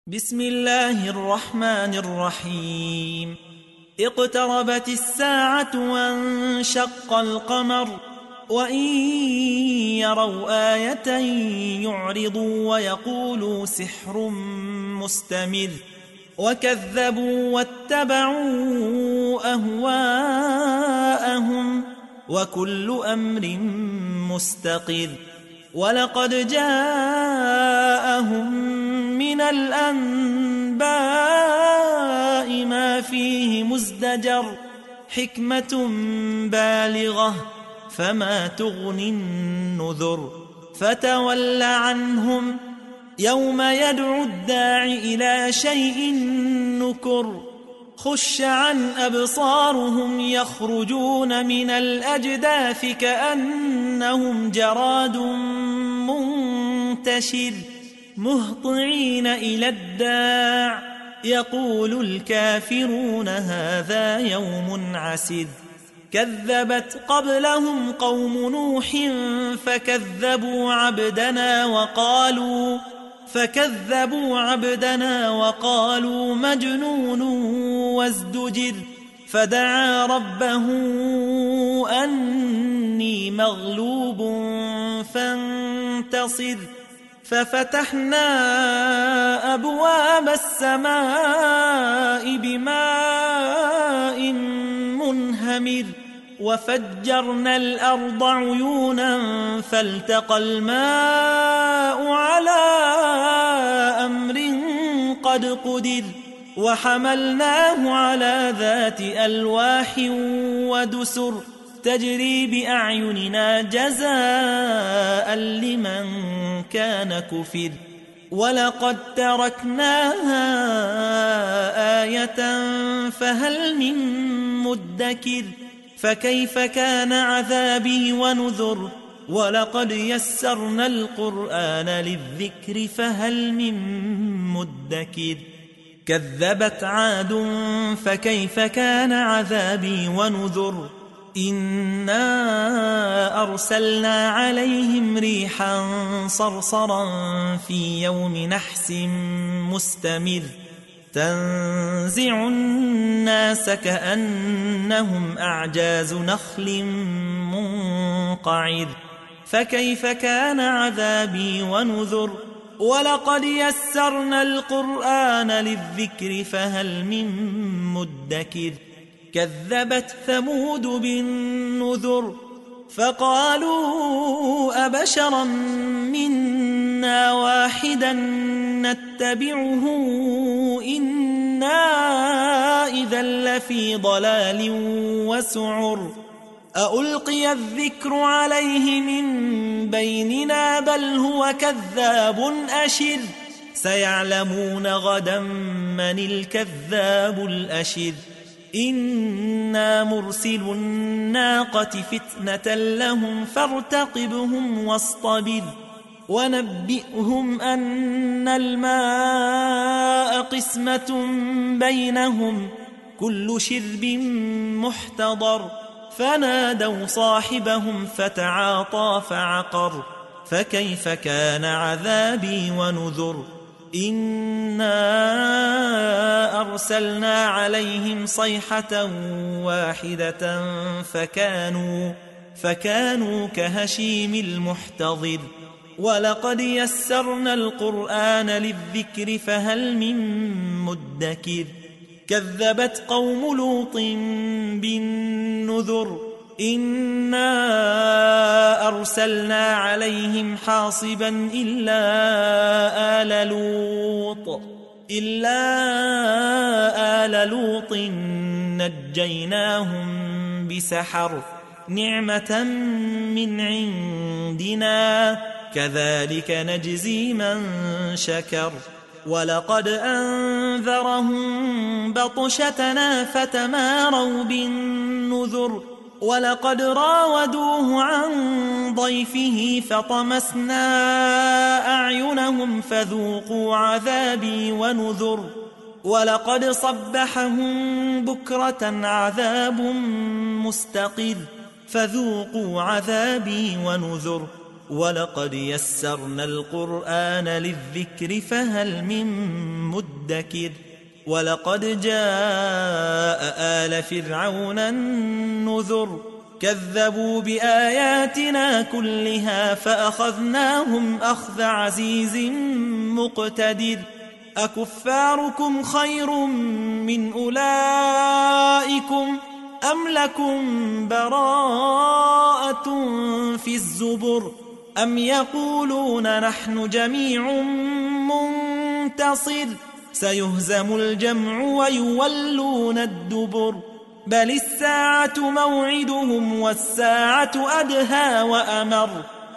بسم الله الرحمن الرحيم. اقتربت الساعة وانشق القمر وإن يروا آية يعرضوا ويقولوا سحر مستمر وكذبوا واتبعوا أهواءهم وكل أمر مستقر. ولقد جاءهم من الأنباء ما فيه مزدجر حكمة بالغة فما تغني النذر. فتول عنهم يوم يدعو الداع إلى شيء نكر. خش عن أبصارهم يخرجون من الأجداث كأنهم جراد منتشر مهطعين إلى الداع يقول الكافرون هذا يوم عسر. كذبت قبلهم قوم نوح فكذبوا عبدنا وقالوا مجنون وازدجر. فدعا ربه أني مغلوب فانتصر. ففتحنا أبواب السماء بماء منهمر وفجرنا الأرض عيونا فالتقى الماء على أمر قد قدر. وحملناه على ذات ألواح ودسر تجري بأعيننا جزاء لمن كان كفر. ولقد تركناها آية فهل من مدكر. فكيف كان عذابي ونذر. ولقد يسرنا القرآن للذكر فهل من مدكر. كذبت عاد فكيف كان عذابي ونذر. إنا أرسلنا عليهم ريحا صرصرا في يوم نحس مستمر تنزع الناس كأنهم أعجاز نخل منقعر. فكيف كان عذابي ونذر. ولقد يسرنا القرآن للذكر فهل من مدكر. كذبت ثمود بالنذر فقالوا أبشرا منا واحدا نتبعه إنا إذا لفي ضلال وسعر. أألقي الذكر عليه من بيننا بل هو كذاب أشر. سيعلمون غدا من الكذاب الأشر. إنا مرسل الناقة فتنة لهم فارتقبهم واصطبر. ونبئهم أن الماء قسمة بينهم كل شرب محتضر. فنادوا صاحبهم فتعاطى فعقر. فكيف كان عذابي ونذر. إنا أرسلنا عليهم صيحة واحدة فكانوا كهشيم المحتضر. ولقد يسرنا القرآن للذكر فهل من مدكر. كذبت قوم لوط بالنذر. إنا أرسلنا عليهم حاصبا إلا آل لوط نجيناهم بسحر نعمة من عندنا كذلك نجزي من شكر. ولقد أنذرهم بطشتنا فتماروا بالنذر. ولقد راودوه عن ضيفه فطمسنا أعينهم فذوقوا عذابي ونذر. ولقد صبحهم بكرة عذاب مستقر فذوقوا عذابي ونذر. ولقد يسرنا القرآن للذكر فهل من مدكر ولقد جاء آل فرعون النذر كذبوا بآياتنا كلها فأخذناهم أخذ عزيز مقتدر أكفاركم خير من أولئكم أم لكم براءة في الزبر أم يقولون نحن جميع منتصر سيهزم الجمع ويولون الدبر بل الساعة موعدهم والساعة أدهى وأمر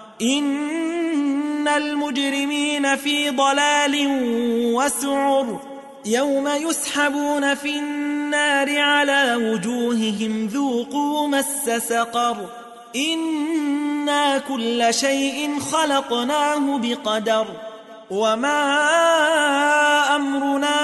إن المجرمين في ضلال وسعر يوم يسحبون في النار على وجوههم ذوقوا مس سقر إنا كل شيء خلقناه بقدر وما أمرنا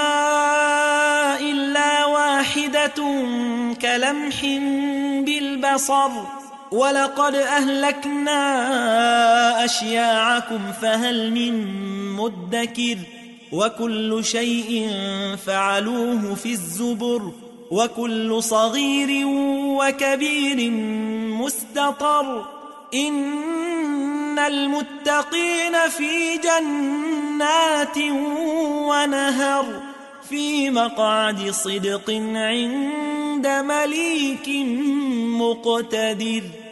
إلا واحدة كلمح بالبصر ولقد أهلكنا أشياعكم فهل من مدكر وكل شيء فعلوه في الزبر وكل صغير وكبير مستطر إن المتقين في جنات ونهر في مقعد صدق عند مليك مقتدر